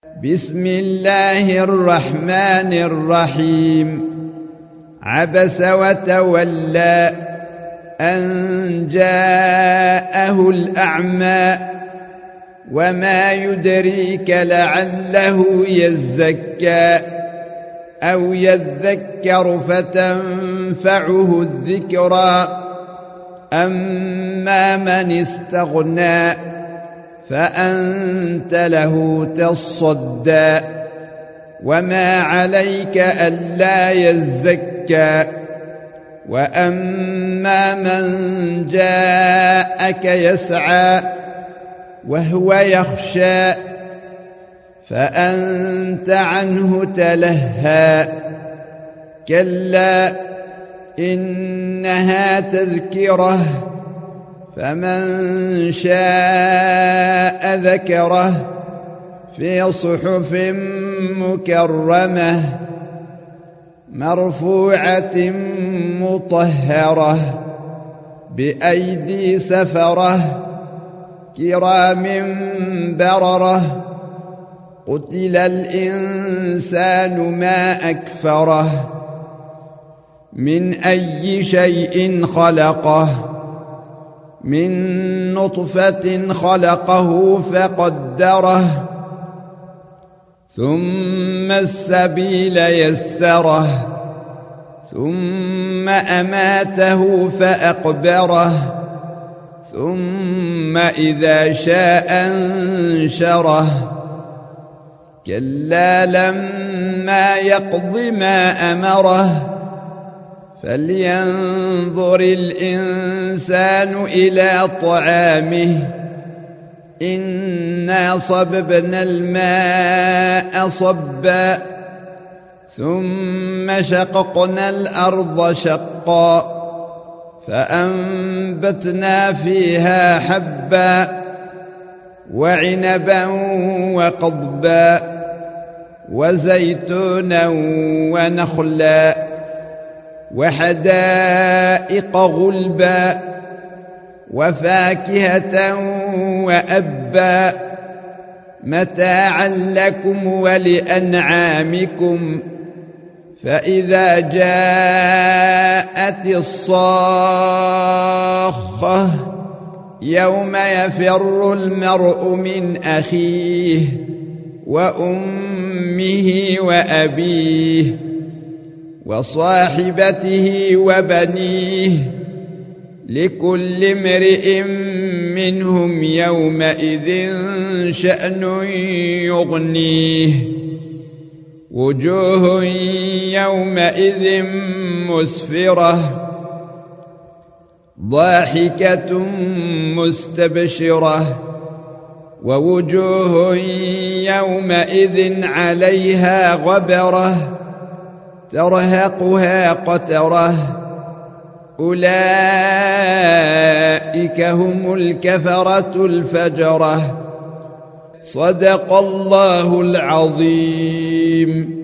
بسم الله الرحمن الرحيم. عبس وتولى أن جاءه الأعمى وما يدريك لعله يزكى أو يذكر فتنفعه الذكرى أما من استغنى فأنت له تصدى وما عليك ألا يزكى وأما من جاءك يسعى وهو يخشى فأنت عنه تلهى كلا إنها تذكرة فمن شاء ذكره في صحف مكرمة مرفوعة مطهرة بأيدي سفرة كرام بررة قتل الإنسان ما أكفره من أي شيء خلقه من نطفة خلقه فقدره ثم السبيل يسره ثم أماته فأقبره ثم إذا شاء أنشره كلا لما يقض ما أمره فلينظر الإنسان إلى طعامه إنا صببنا الماء صبا ثم شققنا الأرض شقا فأنبتنا فيها حبا وعنبا وقضبا وزيتونا ونخلا وحدائق غلبا وفاكهة وأبا متاعا لكم ولأنعامكم فإذا جاءت الصاخة يوم يفر المرء من أخيه وأمه وأبيه وصاحبته وبنيه لكل امرئ منهم يومئذ شأن يغنيه وجوه يومئذ مسفرة ضاحكة مستبشرة ووجوه يومئذ عليها غبرة ترهقها قترة أولئك هم الكفرة الفجرة صدق الله العظيم.